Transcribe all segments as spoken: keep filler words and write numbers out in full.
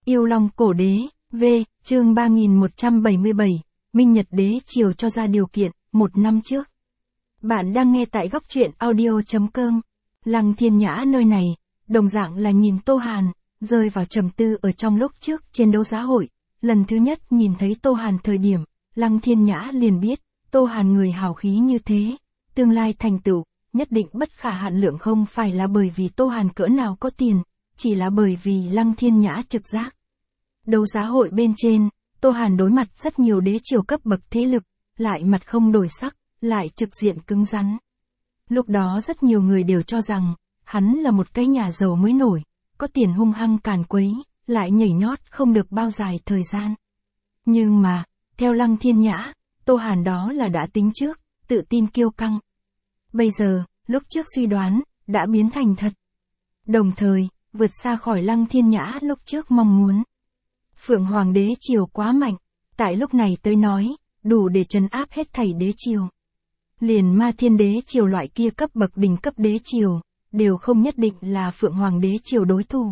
Yêu Long Cổ Đế, V, chương ba nghìn một trăm bảy mươi bảy, Minh Nhật Đế Triều cho ra điều kiện, một năm trước. Bạn đang nghe tại góc truyện audio.com. Lăng Thiên Nhã nơi này, đồng dạng là nhìn Tô Hàn, rơi vào trầm tư ở trong lúc trước trên đấu giá hội. Lần thứ nhất nhìn thấy Tô Hàn thời điểm, Lăng Thiên Nhã liền biết, Tô Hàn người hào khí như thế, tương lai thành tựu, nhất định bất khả hạn lượng, không phải là bởi vì Tô Hàn cỡ nào có tiền, chỉ là bởi vì Lăng Thiên Nhã trực giác. Đấu giá hội bên trên, Tô Hàn đối mặt rất nhiều đế triều cấp bậc thế lực, lại mặt không đổi sắc, lại trực diện cứng rắn. Lúc đó rất nhiều người đều cho rằng, hắn là một cái nhà giàu mới nổi, có tiền hung hăng càn quấy, lại nhảy nhót không được bao dài thời gian. Nhưng mà, theo Lăng Thiên Nhã, Tô Hàn đó là đã tính trước, tự tin kiêu căng. Bây giờ, lúc trước suy đoán, đã biến thành thật. Đồng thời, vượt xa khỏi Lăng Thiên Nhã lúc trước mong muốn. Phượng Hoàng đế triều quá mạnh, tại lúc này tới nói, đủ để trấn áp hết thảy đế triều. Liền Ma Thiên đế triều loại kia cấp bậc đỉnh cấp đế triều, đều không nhất định là Phượng Hoàng đế triều đối thủ.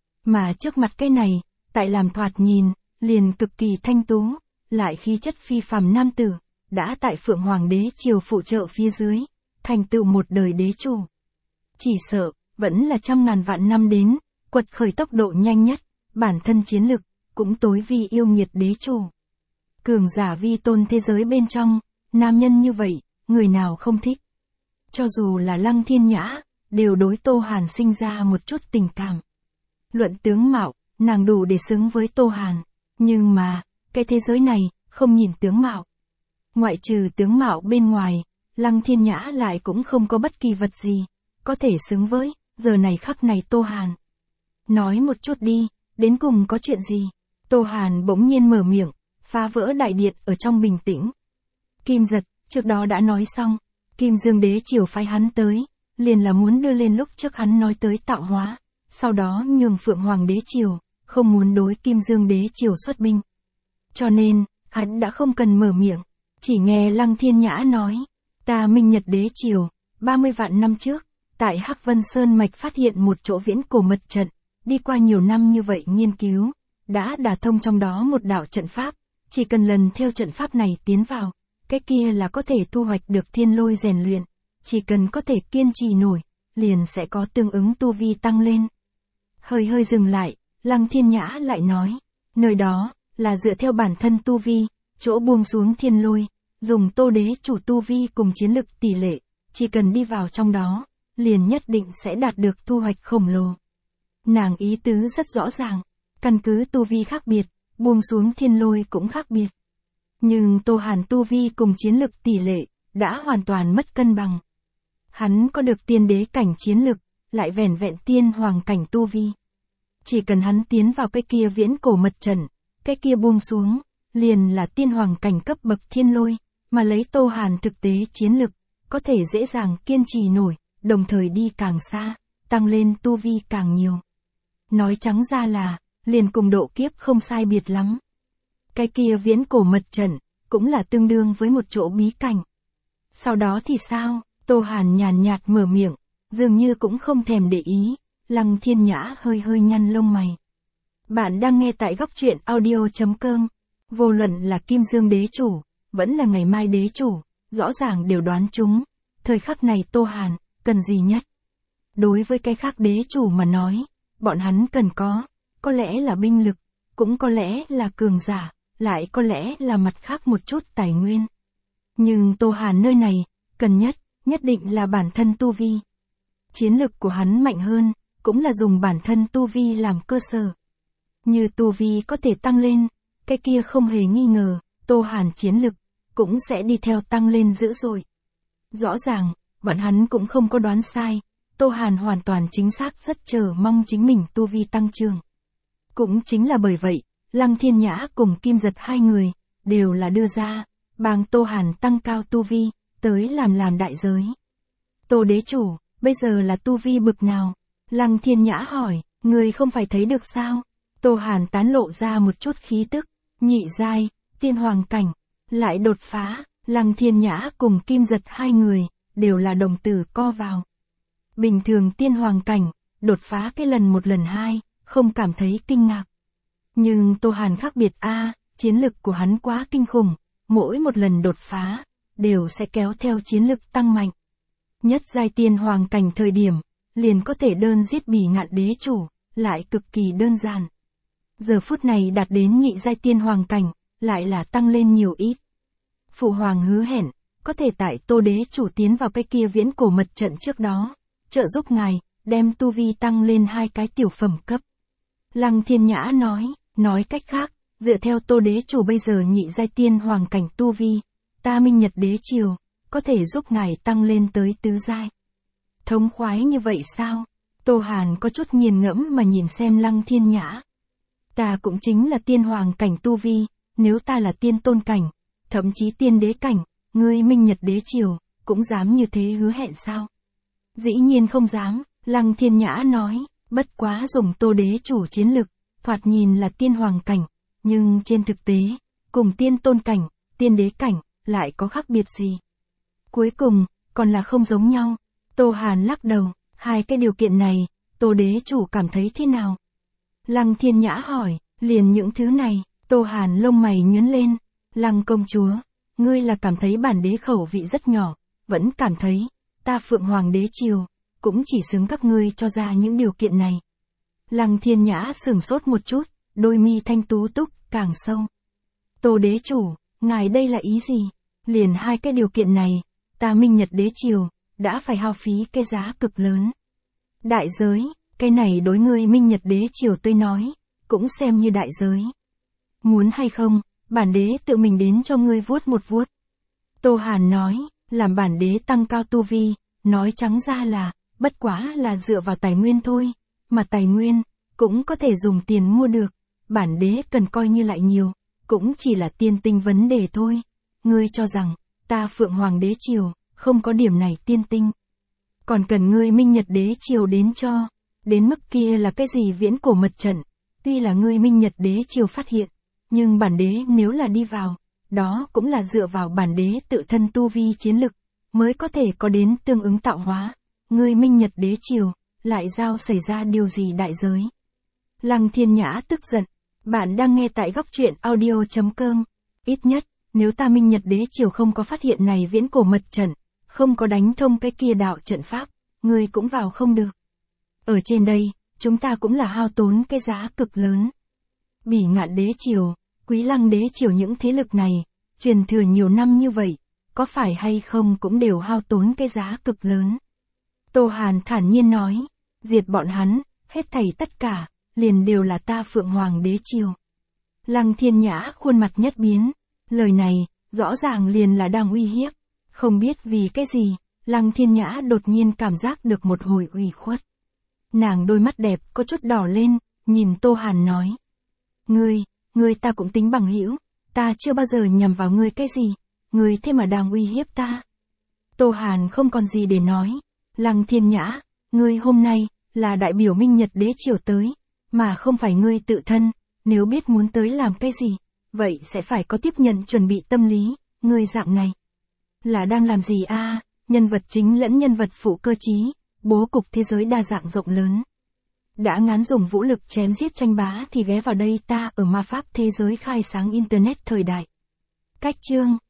Mà trước mặt cái này, tại làm thoạt nhìn, liền cực kỳ thanh tú, lại khí chất phi phàm nam tử, đã tại Phượng Hoàng đế triều phụ trợ phía dưới, thành tựu một đời đế chủ. Chỉ sợ, vẫn là trăm ngàn vạn năm đến, quật khởi tốc độ nhanh nhất, bản thân chiến lực, cũng tối vi yêu nghiệt đế chủ. Cường giả vi tôn thế giới bên trong, nam nhân như vậy, người nào không thích. Cho dù là Lăng Thiên Nhã, đều đối Tô Hàn sinh ra một chút tình cảm. Luận tướng mạo, nàng đủ để xứng với Tô Hàn. Nhưng mà, cái thế giới này, không nhìn tướng mạo. Ngoại trừ tướng mạo bên ngoài, Lăng Thiên Nhã lại cũng không có bất kỳ vật gì, có thể xứng với, giờ này khắc này Tô Hàn. Nói một chút đi, đến cùng có chuyện gì? Tô Hàn bỗng nhiên mở miệng, phá vỡ đại điện ở trong bình tĩnh. Kim Giật, trước đó đã nói xong, Kim Dương đế triều phái hắn tới, liền là muốn đưa lên lúc trước hắn nói tới tạo hóa, sau đó nhường Phượng Hoàng đế triều, không muốn đối Kim Dương đế triều xuất binh. Cho nên, hắn đã không cần mở miệng, chỉ nghe Lăng Thiên Nhã nói, ta Minh Nhật đế triều, ba mươi vạn năm trước, tại Hắc Vân Sơn mạch phát hiện một chỗ viễn cổ mật trận, đi qua nhiều năm như vậy nghiên cứu, đã đả thông trong đó một đạo trận pháp, chỉ cần lần theo trận pháp này tiến vào, cái kia là có thể thu hoạch được thiên lôi rèn luyện, chỉ cần có thể kiên trì nổi, liền sẽ có tương ứng tu vi tăng lên. Hơi hơi dừng lại, Lăng Thiên Nhã lại nói, nơi đó, là dựa theo bản thân tu vi, chỗ buông xuống thiên lôi, dùng Tô đế chủ tu vi cùng chiến lực tỷ lệ, chỉ cần đi vào trong đó, liền nhất định sẽ đạt được thu hoạch khổng lồ. Nàng ý tứ rất rõ ràng, căn cứ tu vi khác biệt, buông xuống thiên lôi cũng khác biệt. Nhưng Tô Hàn tu vi cùng chiến lực tỷ lệ, đã hoàn toàn mất cân bằng. Hắn có được tiên đế cảnh chiến lực, lại vẻn vẹn tiên hoàng cảnh tu vi. Chỉ cần hắn tiến vào cái kia viễn cổ mật trận, cái kia buông xuống, liền là tiên hoàng cảnh cấp bậc thiên lôi, mà lấy Tô Hàn thực tế chiến lực, có thể dễ dàng kiên trì nổi, đồng thời đi càng xa, tăng lên tu vi càng nhiều. Nói trắng ra là, liền cùng độ kiếp không sai biệt lắm. Cái kia viễn cổ mật trận, cũng là tương đương với một chỗ bí cảnh. Sau đó thì sao? Tô Hàn nhàn nhạt mở miệng, dường như cũng không thèm để ý. Lăng Thiên Nhã hơi hơi nhăn lông mày. Bạn đang nghe tại góc truyện audio.com. Vô luận là Kim Dương đế chủ, vẫn là ngày mai đế chủ, rõ ràng đều đoán chúng. Thời khắc này Tô Hàn, cần gì nhất? Đối với cái khác đế chủ mà nói, bọn hắn cần có, có lẽ là binh lực, cũng có lẽ là cường giả, lại có lẽ là mặt khác một chút tài nguyên. Nhưng Tô Hàn nơi này, cần nhất, nhất định là bản thân tu vi. Chiến lực của hắn mạnh hơn, cũng là dùng bản thân tu vi làm cơ sở. Như tu vi có thể tăng lên, cái kia không hề nghi ngờ, Tô Hàn chiến lực, cũng sẽ đi theo tăng lên dữ dội. Rõ ràng, bọn hắn cũng không có đoán sai, Tô Hàn hoàn toàn chính xác rất chờ mong chính mình tu vi tăng trưởng. Cũng chính là bởi vậy, Lăng Thiên Nhã cùng Kim Giật hai người, đều là đưa ra, bằng Tô Hàn tăng cao tu vi, tới làm làm đại giới. Tô đế chủ, bây giờ là tu vi bực nào? Lăng Thiên Nhã hỏi, người không phải thấy được sao? Tô Hàn tán lộ ra một chút khí tức, nhị giai, tiên hoàng cảnh, lại đột phá. Lăng Thiên Nhã cùng Kim Giật hai người, đều là đồng tử co vào. Bình thường tiên hoàng cảnh, đột phá cái lần một lần hai, không cảm thấy kinh ngạc. Nhưng Tô Hàn khác biệt a, chiến lực của hắn quá kinh khủng, mỗi một lần đột phá, đều sẽ kéo theo chiến lực tăng mạnh. Nhất giai tiên hoàng cảnh thời điểm, liền có thể đơn giết Bỉ Ngạn đế chủ, lại cực kỳ đơn giản. Giờ phút này đạt đến nhị giai tiên hoàng cảnh, lại là tăng lên nhiều ít. Phụ hoàng hứa hẹn, có thể tại Tô đế chủ tiến vào cái kia viễn cổ mật trận trước đó, trợ giúp ngài, đem tu vi tăng lên hai cái tiểu phẩm cấp. Lăng Thiên Nhã nói, nói cách khác, dựa theo Tô đế chủ bây giờ nhị giai tiên hoàng cảnh tu vi, ta Minh Nhật đế triều, có thể giúp ngài tăng lên tới tứ giai. Thống khoái như vậy sao? Tô Hàn có chút nghiền ngẫm mà nhìn xem Lăng Thiên Nhã. Ta cũng chính là tiên hoàng cảnh tu vi, nếu ta là tiên tôn cảnh, thậm chí tiên đế cảnh, ngươi Minh Nhật đế triều, cũng dám như thế hứa hẹn sao? Dĩ nhiên không dám, Lăng Thiên Nhã nói, bất quá dùng Tô đế chủ chiến lực, thoạt nhìn là tiên hoàng cảnh, nhưng trên thực tế, cùng tiên tôn cảnh, tiên đế cảnh, lại có khác biệt gì? Cuối cùng, còn là không giống nhau. Tô Hàn lắc đầu, hai cái điều kiện này, Tô đế chủ cảm thấy thế nào? Lăng Thiên Nhã hỏi, liền những thứ này, Tô Hàn lông mày nhướng lên, Lăng công chúa, ngươi là cảm thấy bản đế khẩu vị rất nhỏ, vẫn cảm thấy, ta Phượng Hoàng đế triều, cũng chỉ xứng các ngươi cho ra những điều kiện này. Lăng Thiên Nhã sửng sốt một chút, đôi mi thanh tú túc, càng sâu. Tô đế chủ, ngài đây là ý gì? Liền hai cái điều kiện này, ta Minh Nhật đế triều, đã phải hao phí cái giá cực lớn. Đại giới, cái này đối ngươi Minh Nhật đế triều tôi nói, cũng xem như đại giới. Muốn hay không, bản đế tự mình đến cho ngươi vuốt một vuốt. Tô Hàn nói, làm bản đế tăng cao tu vi, nói trắng ra là, bất quá là dựa vào tài nguyên thôi, mà tài nguyên, cũng có thể dùng tiền mua được, bản đế cần coi như lại nhiều, cũng chỉ là tiên tinh vấn đề thôi. Ngươi cho rằng, ta Phượng Hoàng đế triều, không có điểm này tiên tinh. Còn cần ngươi Minh Nhật đế triều đến cho, đến mức kia là cái gì viễn cổ mật trận, tuy là ngươi Minh Nhật đế triều phát hiện, nhưng bản đế nếu là đi vào, đó cũng là dựa vào bản đế tự thân tu vi chiến lực, mới có thể có đến tương ứng tạo hóa. Ngươi Minh Nhật đế triều, lại giao xảy ra điều gì đại giới? Lăng Thiên Nhã tức giận, bạn đang nghe tại góc truyện audio chấm com. Ít nhất, nếu ta Minh Nhật đế triều không có phát hiện này viễn cổ mật trận, không có đánh thông cái kia đạo trận pháp, ngươi cũng vào không được. Ở trên đây, chúng ta cũng là hao tốn cái giá cực lớn. Bỉ Ngạn đế triều, Quý Lăng đế triều những thế lực này, truyền thừa nhiều năm như vậy, có phải hay không cũng đều hao tốn cái giá cực lớn. Tô Hàn thản nhiên nói, diệt bọn hắn, hết thảy tất cả, liền đều là ta Phượng Hoàng đế triều. Lăng Thiên Nhã khuôn mặt nhất biến, lời này, rõ ràng liền là đang uy hiếp, không biết vì cái gì, Lăng Thiên Nhã đột nhiên cảm giác được một hồi ủy khuất. Nàng đôi mắt đẹp có chút đỏ lên, nhìn Tô Hàn nói. Ngươi, ngươi ta cũng tính bằng hữu, ta chưa bao giờ nhằm vào ngươi cái gì, ngươi thế mà đang uy hiếp ta. Tô Hàn không còn gì để nói, Lăng Thiên Nhã, ngươi hôm nay, là đại biểu Minh Nhật đế triều tới, mà không phải ngươi tự thân, nếu biết muốn tới làm cái gì, vậy sẽ phải có tiếp nhận chuẩn bị tâm lý, ngươi dạng này. Là đang làm gì a? À, nhân vật chính lẫn nhân vật phụ cơ trí, bố cục thế giới đa dạng rộng lớn. Đã ngán dùng vũ lực chém giết tranh bá thì ghé vào đây ta ở ma pháp thế giới khai sáng internet thời đại. Cách chương